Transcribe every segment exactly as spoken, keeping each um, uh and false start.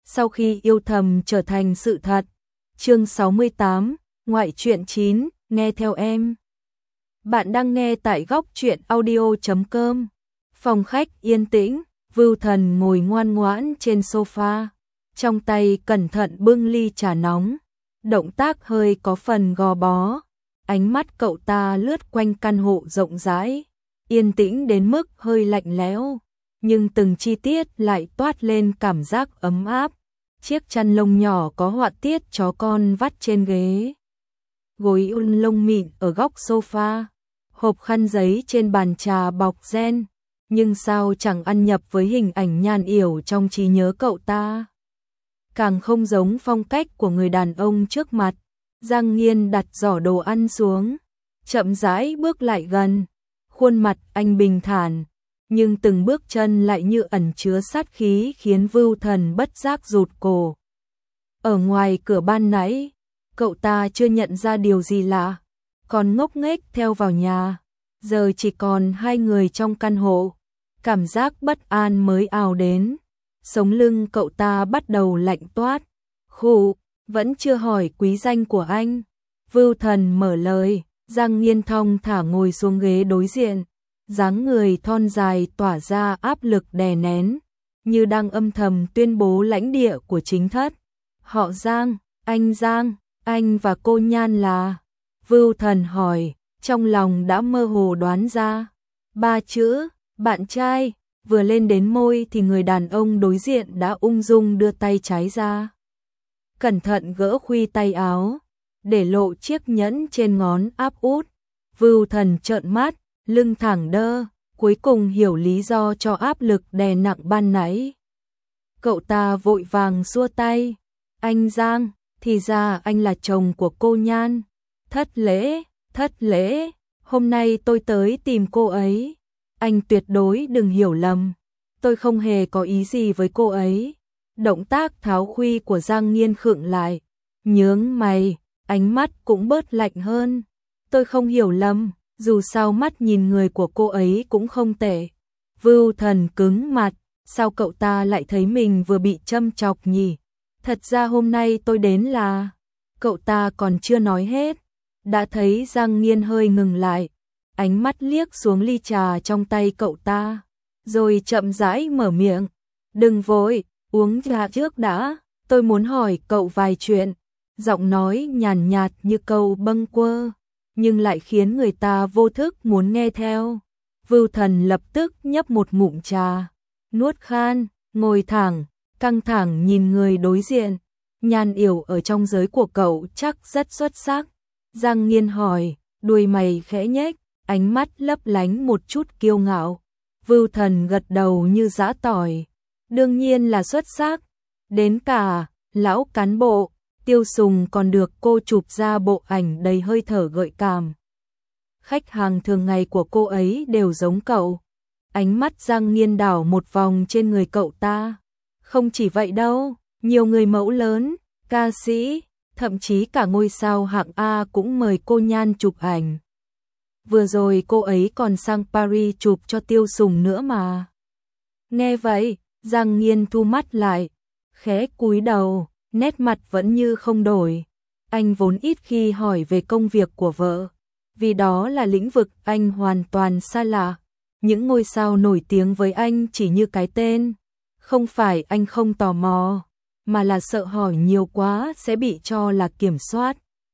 sau khi yêu thầm trở thành sự thật. Chương sáu mươi tám, ngoại truyện chín, nghe theo em. Bạn đang nghe tại góc truyện audio chấm com. Phòng khách yên tĩnh, Vưu Thần ngồi ngoan ngoãn trên sofa, trong tay cẩn thận bưng ly trà nóng, động tác hơi có phần gò bó. Ánh mắt cậu ta lướt quanh căn hộ rộng rãi, yên tĩnh đến mức hơi lạnh lẽo, nhưng từng chi tiết lại toát lên cảm giác ấm áp. Chiếc chăn lông nhỏ có họa tiết chó con vắt trên ghế, gối ôn lông mịn ở góc sofa, hộp khăn giấy trên bàn trà bọc ren, nhưng sao chẳng ăn nhập với hình ảnh nhan yểu trong trí nhớ cậu ta. Càng không giống phong cách của người đàn ông trước mặt. Giang Nghiên đặt giỏ đồ ăn xuống, chậm rãi bước lại gần. Khuôn mặt anh bình thản, nhưng từng bước chân lại như ẩn chứa sát khí khiến Vưu Thần bất giác rụt cổ. Ở ngoài cửa ban nãy, cậu ta chưa nhận ra điều gì lạ, còn ngốc nghếch theo vào nhà. Giờ chỉ còn hai người trong căn hộ, cảm giác bất an mới ào đến. Sống lưng cậu ta bắt đầu lạnh toát. Khụ, vẫn chưa hỏi quý danh của anh. Vưu Thần mở lời. Giang Nghiên thong thả ngồi xuống ghế đối diện, dáng người thon dài tỏa ra áp lực đè nén, như đang âm thầm tuyên bố lãnh địa của chính thất. Họ Giang, anh Giang, anh và cô Nhan là? Vưu Thần hỏi, trong lòng đã mơ hồ đoán ra. Ba chữ, bạn trai, vừa lên đến môi thì người đàn ông đối diện đã ung dung đưa tay trái ra, cẩn thận gỡ khuy tay áo, để lộ chiếc nhẫn trên ngón áp út. Vưu Thần trợn mắt, lưng thẳng đơ, cuối cùng hiểu lý do cho áp lực đè nặng ban nãy. Cậu ta vội vàng xua tay. Anh Giang, thì ra anh là chồng của cô Nhan. Thất lễ, thất lễ, hôm nay tôi tới tìm cô ấy. Anh tuyệt đối đừng hiểu lầm, tôi không hề có ý gì với cô ấy. Động tác tháo khuy của Giang Nghiên khựng lại, nhướng mày, ánh mắt cũng bớt lạnh hơn. Tôi không hiểu lầm, dù sao mắt nhìn người của cô ấy cũng không tệ. Vưu Thần cứng mặt, sao cậu ta lại thấy mình vừa bị châm chọc nhỉ? Thật ra hôm nay tôi đến là... Cậu ta còn chưa nói hết, đã thấy Giang Nghiên hơi ngừng lại, ánh mắt liếc xuống ly trà trong tay cậu ta, rồi chậm rãi mở miệng. Đừng vội, uống trà trước đã, tôi muốn hỏi cậu vài chuyện. Giọng nói nhàn nhạt như câu bâng quơ, nhưng lại khiến người ta vô thức muốn nghe theo. Vưu Thần lập tức nhấp một ngụm trà, nuốt khan, ngồi thẳng, căng thẳng nhìn người đối diện. Nhan yểu ở trong giới của cậu chắc rất xuất sắc. Giang Nghiên hỏi, đuôi mày khẽ nhếch, ánh mắt lấp lánh một chút kiêu ngạo. Vưu Thần gật đầu như giã tỏi. Đương nhiên là xuất sắc. Đến cả lão cán bộ Tiêu Sùng còn được cô chụp ra bộ ảnh đầy hơi thở gợi cảm. Khách hàng thường ngày của cô ấy đều giống cậu. Ánh mắt Giang Nghiên đảo một vòng trên người cậu ta. Không chỉ vậy đâu, nhiều người mẫu lớn, ca sĩ, thậm chí cả ngôi sao hạng A cũng mời cô Nhan chụp ảnh. Vừa rồi cô ấy còn sang Paris chụp cho Tiêu Sùng nữa mà. Nghe vậy, Giang Nghiên thu mắt lại, khẽ cúi đầu, nét mặt vẫn như không đổi. Anh vốn ít khi hỏi về công việc của vợ, vì đó là lĩnh vực anh hoàn toàn xa lạ. Những ngôi sao nổi tiếng với anh chỉ như cái tên. Không phải anh không tò mò, mà là sợ hỏi nhiều quá sẽ bị cho là kiểm soát,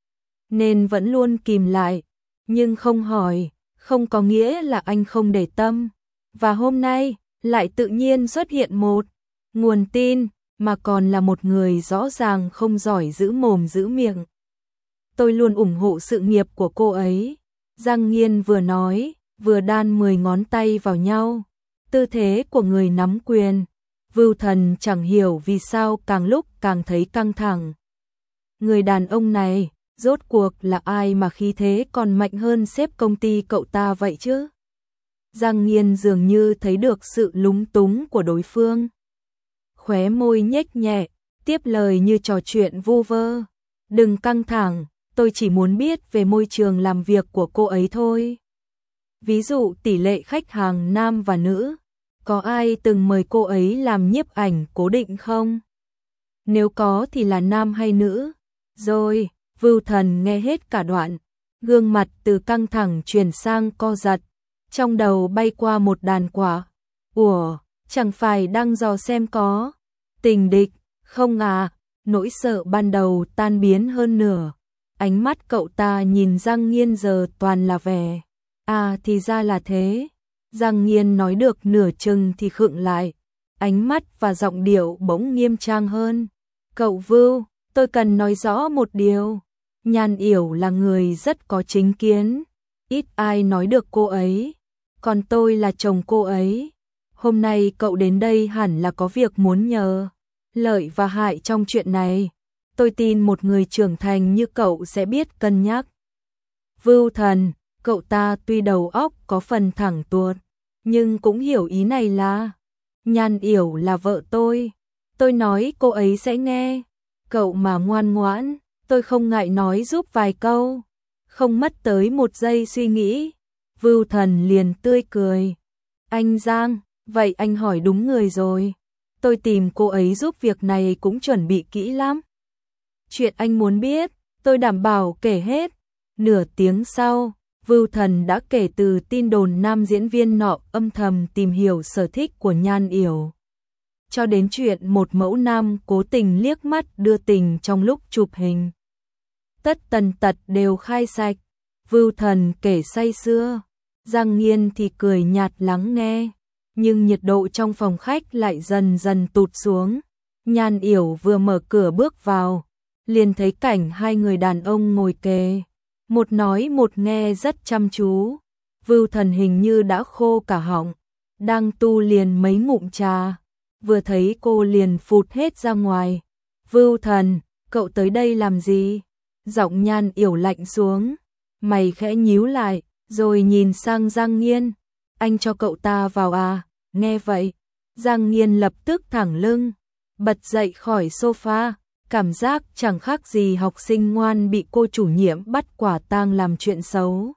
nên vẫn luôn kìm lại. Nhưng không hỏi, không có nghĩa là anh không để tâm. Và hôm nay, lại tự nhiên xuất hiện một nguồn tin, mà còn là một người rõ ràng không giỏi giữ mồm giữ miệng. Tôi luôn ủng hộ sự nghiệp của cô ấy. Giang Nghiên vừa nói, vừa đan mười ngón tay vào nhau, tư thế của người nắm quyền. Vưu Thần chẳng hiểu vì sao càng lúc càng thấy căng thẳng. Người đàn ông này, rốt cuộc là ai mà khí thế còn mạnh hơn sếp công ty cậu ta vậy chứ? Giang Nghiên dường như thấy được sự lúng túng của đối phương. Khóe môi nhếch nhẹ, tiếp lời như trò chuyện vu vơ. Đừng căng thẳng, tôi chỉ muốn biết về môi trường làm việc của cô ấy thôi. Ví dụ tỷ lệ khách hàng nam và nữ, có ai từng mời cô ấy làm nhiếp ảnh cố định không? Nếu có thì là nam hay nữ? Rồi, Vưu Thần nghe hết cả đoạn, gương mặt từ căng thẳng chuyển sang co giật, trong đầu bay qua một đàn quả. Ủa, chẳng phải đang dò xem có tình địch không à? Nỗi sợ ban đầu tan biến hơn nửa. Ánh mắt cậu ta nhìn Giang Nghiên giờ toàn là vẻ. À thì ra là thế. Giang Nghiên nói được nửa chừng thì khựng lại. Ánh mắt và giọng điệu bỗng nghiêm trang hơn. Cậu Vưu, tôi cần nói rõ một điều. Nhan Yểu là người rất có chính kiến. Ít ai nói được cô ấy. Còn tôi là chồng cô ấy. Hôm nay cậu đến đây hẳn là có việc muốn nhờ. Lợi và hại trong chuyện này. Tôi tin một người trưởng thành như cậu sẽ biết cân nhắc. Vưu Thần, cậu ta tuy đầu óc có phần thẳng tuột, nhưng cũng hiểu ý này là Nhan Yểu là vợ tôi. Tôi nói cô ấy sẽ nghe. Cậu mà ngoan ngoãn, tôi không ngại nói giúp vài câu. Không mất tới một giây suy nghĩ, Vưu Thần liền tươi cười. Anh Giang, vậy anh hỏi đúng người rồi. Tôi tìm cô ấy giúp việc này cũng chuẩn bị kỹ lắm. Chuyện anh muốn biết, tôi đảm bảo kể hết. Nửa tiếng sau, Vưu Thần đã kể từ tin đồn nam diễn viên nọ âm thầm tìm hiểu sở thích của Nhan Yểu, cho đến chuyện một mẫu nam cố tình liếc mắt đưa tình trong lúc chụp hình. Tất tần tật đều khai sạch. Vưu Thần kể say sưa, Giang Nghiên thì cười nhạt lắng nghe. Nhưng nhiệt độ trong phòng khách lại dần dần tụt xuống. Nhan Yểu vừa mở cửa bước vào, liền thấy cảnh hai người đàn ông ngồi kề, một nói một nghe rất chăm chú. Vưu Thần hình như đã khô cả họng, đang tu liền mấy ngụm trà, vừa thấy cô liền phụt hết ra ngoài. Vưu Thần, cậu tới đây làm gì? Giọng Nhan Yểu lạnh xuống, mày khẽ nhíu lại, rồi nhìn sang Giang Nghiên. Anh cho cậu ta vào à? Nghe vậy, Giang Nghiên lập tức thẳng lưng, bật dậy khỏi sofa, cảm giác chẳng khác gì học sinh ngoan bị cô chủ nhiệm bắt quả tang làm chuyện xấu.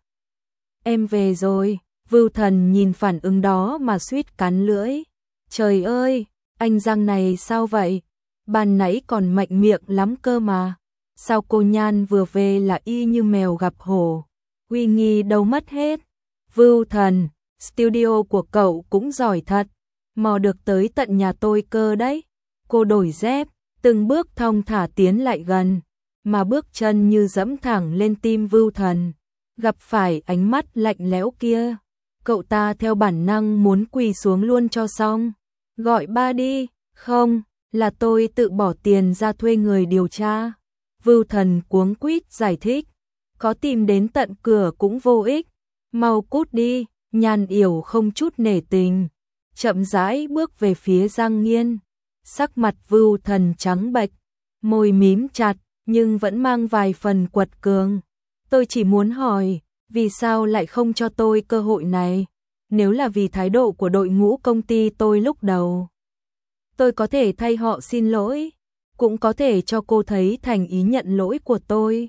Em về rồi. Vưu Thần nhìn phản ứng đó mà suýt cắn lưỡi. Trời ơi, anh Giang này sao vậy? Ban nãy còn mạnh miệng lắm cơ mà. Sao cô Nhan vừa về là y như mèo gặp hổ? Uy nghi đâu mất hết. Vưu Thần, studio của cậu cũng giỏi thật, mò được tới tận nhà tôi cơ đấy. Cô đổi dép, từng bước thong thả tiến lại gần, mà bước chân như dẫm thẳng lên tim Vưu Thần. Gặp phải ánh mắt lạnh lẽo kia, cậu ta theo bản năng muốn quỳ xuống luôn cho xong. Gọi ba đi. Không, là tôi tự bỏ tiền ra thuê người điều tra. Vưu Thần cuống quýt giải thích, có tìm đến tận cửa cũng vô ích. Mau cút đi. Nhan Yểu không chút nể tình, chậm rãi bước về phía Giang Nghiên. Sắc mặt Vưu Thần trắng bệch, môi mím chặt, nhưng vẫn mang vài phần quật cường. Tôi chỉ muốn hỏi, vì sao lại không cho tôi cơ hội này? Nếu là vì thái độ của đội ngũ công ty tôi lúc đầu, tôi có thể thay họ xin lỗi, cũng có thể cho cô thấy thành ý nhận lỗi của tôi.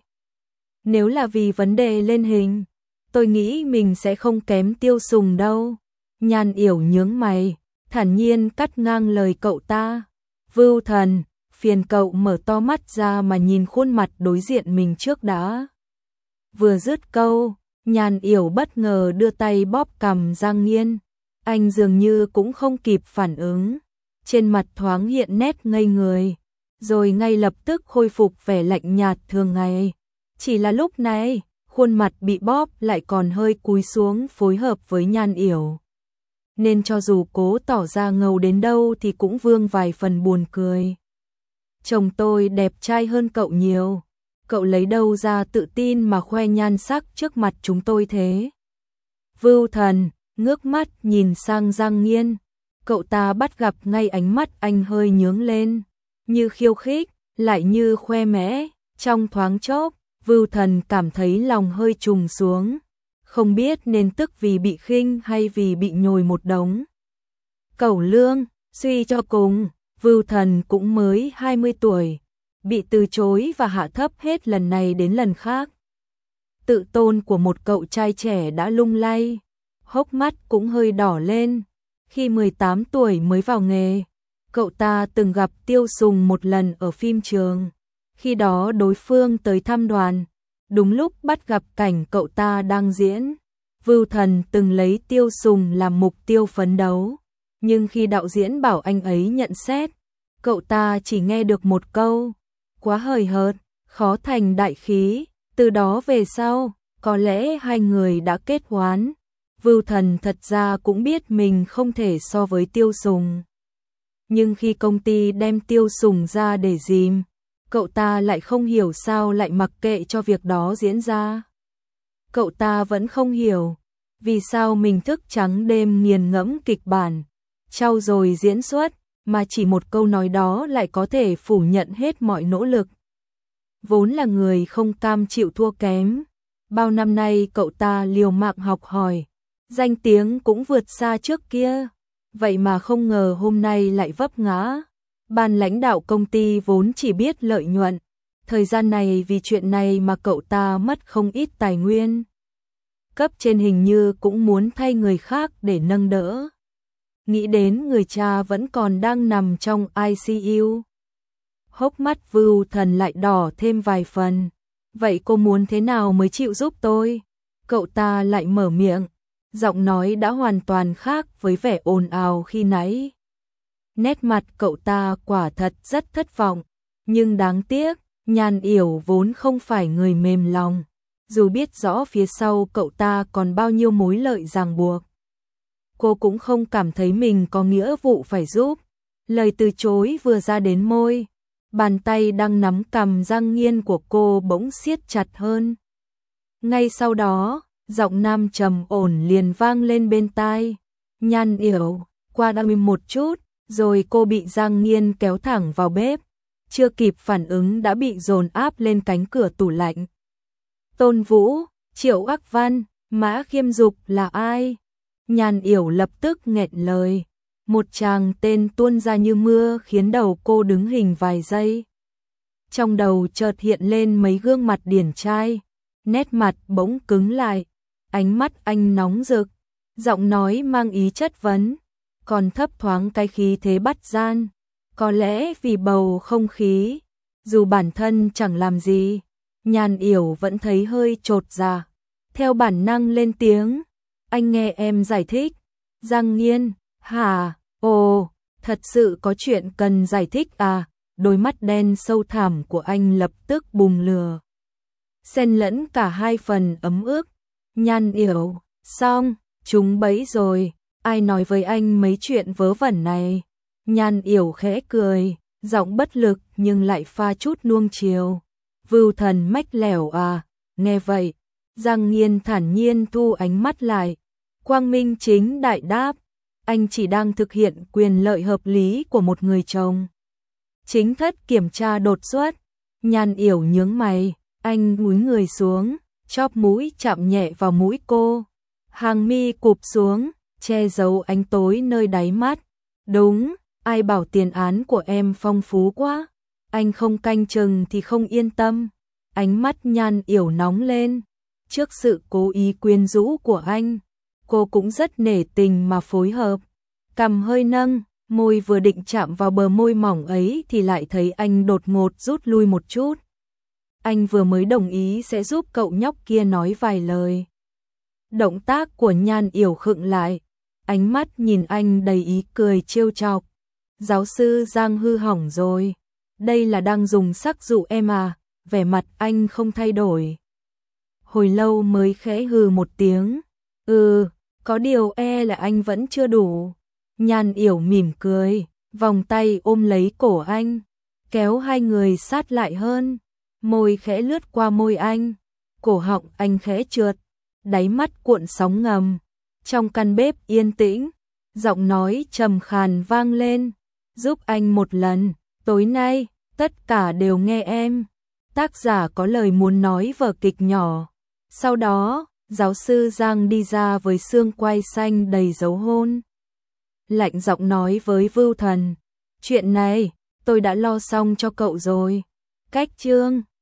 Nếu là vì vấn đề lên hình, tôi nghĩ mình sẽ không kém Tiêu Sùng đâu. Nhan Yểu nhướng mày, thản nhiên cắt ngang lời cậu ta. Vưu Thần, phiền cậu mở to mắt ra mà nhìn khuôn mặt đối diện mình trước đã. Vừa dứt câu, Nhan Yểu bất ngờ đưa tay bóp cằm Giang Nghiên. Anh dường như cũng không kịp phản ứng, trên mặt thoáng hiện nét ngây người, rồi ngay lập tức khôi phục vẻ lạnh nhạt thường ngày. Chỉ là lúc này, khuôn mặt bị bóp lại còn hơi cúi xuống phối hợp với Nhan Yểu, nên cho dù cố tỏ ra ngầu đến đâu thì cũng vương vài phần buồn cười. Chồng tôi đẹp trai hơn cậu nhiều, cậu lấy đâu ra tự tin mà khoe nhan sắc trước mặt chúng tôi thế? Vưu Thần ngước mắt nhìn sang Giang Nghiên, cậu ta bắt gặp ngay ánh mắt anh hơi nhướng lên, như khiêu khích, lại như khoe mẽ. Trong thoáng chốc, Vưu Thần cảm thấy lòng hơi trùng xuống, không biết nên tức vì bị khinh hay vì bị nhồi một đống cẩu lương. Suy cho cùng, Vưu Thần cũng mới hai mươi tuổi, bị từ chối và hạ thấp hết lần này đến lần khác. Tự tôn của một cậu trai trẻ đã lung lay, hốc mắt cũng hơi đỏ lên. Khi mười tám tuổi mới vào nghề, Cậu ta từng gặp Tiêu Sùng một lần ở phim trường. Khi đó đối phương tới thăm đoàn, đúng lúc bắt gặp cảnh cậu ta đang diễn. Vưu Thần từng lấy Tiêu Sùng làm mục tiêu phấn đấu, nhưng khi đạo diễn bảo anh ấy nhận xét, cậu ta chỉ nghe được một câu, quá hời hợt, khó thành đại khí. Từ đó về sau, có lẽ hai người đã kết oán. Vưu Thần thật ra cũng biết mình không thể so với Tiêu Sùng. Nhưng khi công ty đem Tiêu Sùng ra để dìm, cậu ta lại không hiểu sao lại mặc kệ cho việc đó diễn ra. Cậu ta vẫn không hiểu vì sao mình thức trắng đêm nghiền ngẫm kịch bản, trau dồi diễn xuất, mà chỉ một câu nói đó lại có thể phủ nhận hết mọi nỗ lực. Vốn là người không cam chịu thua kém, bao năm nay cậu ta liều mạng học hỏi, danh tiếng cũng vượt xa trước kia, vậy mà không ngờ hôm nay lại vấp ngã. Ban lãnh đạo công ty vốn chỉ biết lợi nhuận, thời gian này vì chuyện này mà cậu ta mất không ít tài nguyên. Cấp trên hình như cũng muốn thay người khác để nâng đỡ. Nghĩ đến người cha vẫn còn đang nằm trong i xê u. Hốc mắt Vưu Thần lại đỏ thêm vài phần. Vậy cô muốn thế nào mới chịu giúp tôi? Cậu ta lại mở miệng, giọng nói đã hoàn toàn khác với vẻ ồn ào khi nãy. Nét mặt cậu ta quả thật rất thất vọng, nhưng đáng tiếc, Nhan Yểu vốn không phải người mềm lòng, dù biết rõ phía sau cậu ta còn bao nhiêu mối lợi ràng buộc. Cô cũng không cảm thấy mình có nghĩa vụ phải giúp. Lời từ chối vừa ra đến môi, bàn tay đang nắm cằm Giang Nghiên của cô bỗng siết chặt hơn. Ngay sau đó, giọng nam trầm ổn liền vang lên bên tai. Nhan Yểu, qua đây một chút. Rồi cô bị Giang Nghiên kéo thẳng vào bếp, chưa kịp phản ứng đã bị dồn áp lên cánh cửa tủ lạnh. Tôn Vũ, Triệu Ác Văn, Mã Khiêm Dục là ai? Nhan Yểu lập tức nghẹn lời, một tràng tên tuôn ra như mưa khiến đầu cô đứng hình vài giây. Trong đầu chợt hiện lên mấy gương mặt điển trai, nét mặt bỗng cứng lại, ánh mắt anh nóng rực, giọng nói mang ý chất vấn, còn thấp thoáng cái khí thế bắt gian. Có lẽ vì bầu không khí, dù bản thân chẳng làm gì, Nhan Yểu vẫn thấy hơi chột dạ. Theo bản năng lên tiếng, anh nghe em giải thích. Giang Nghiên, hả, ồ, thật sự có chuyện cần giải thích à? Đôi mắt đen sâu thẳm của anh lập tức bùng lửa, xen lẫn cả hai phần ấm ức. Nhan Yểu, xong, chúng bẫy rồi. Ai nói với anh mấy chuyện vớ vẩn này? Nhan Yểu khẽ cười, giọng bất lực nhưng lại pha chút nuông chiều. Vưu Thần mách lẻo à? Nghe vậy, Giang Nghiên thản nhiên thu ánh mắt lại, quang minh chính đại đáp, anh chỉ đang thực hiện quyền lợi hợp lý của một người chồng. Chính thất kiểm tra đột xuất. Nhan Yểu nhướng mày, anh cúi người xuống, chóp mũi chạm nhẹ vào mũi cô, hàng mi cụp xuống, che giấu ánh tối nơi đáy mắt. Đúng, ai bảo tiền án của em phong phú quá, anh không canh chừng thì không yên tâm. Ánh mắt Nhan Yểu nóng lên, trước sự cố ý quyến rũ của anh, cô cũng rất nể tình mà phối hợp. Cằm hơi nâng, môi vừa định chạm vào bờ môi mỏng ấy thì lại thấy anh đột ngột rút lui một chút. Anh vừa mới đồng ý sẽ giúp cậu nhóc kia nói vài lời. Động tác của Nhan Yểu khựng lại, ánh mắt nhìn anh đầy ý cười trêu chọc. Giáo sư Giang hư hỏng rồi, đây là đang dùng sắc dụ em à? Vẻ mặt anh không thay đổi, hồi lâu mới khẽ hừ một tiếng. Ừ, có điều e là anh vẫn chưa đủ. Nhan Yểu mỉm cười, vòng tay ôm lấy cổ anh, kéo hai người sát lại hơn, môi khẽ lướt qua môi anh, cổ họng anh khẽ trượt, đáy mắt cuộn sóng ngầm. Trong căn bếp yên tĩnh, giọng nói trầm khàn vang lên, giúp anh một lần, tối nay, tất cả đều nghe em. Tác giả có lời muốn nói vở kịch nhỏ. Sau đó, giáo sư Giang đi ra với xương quai xanh đầy dấu hôn. Lạnh giọng nói với Vưu Thần, chuyện này, tôi đã lo xong cho cậu rồi. Cách chương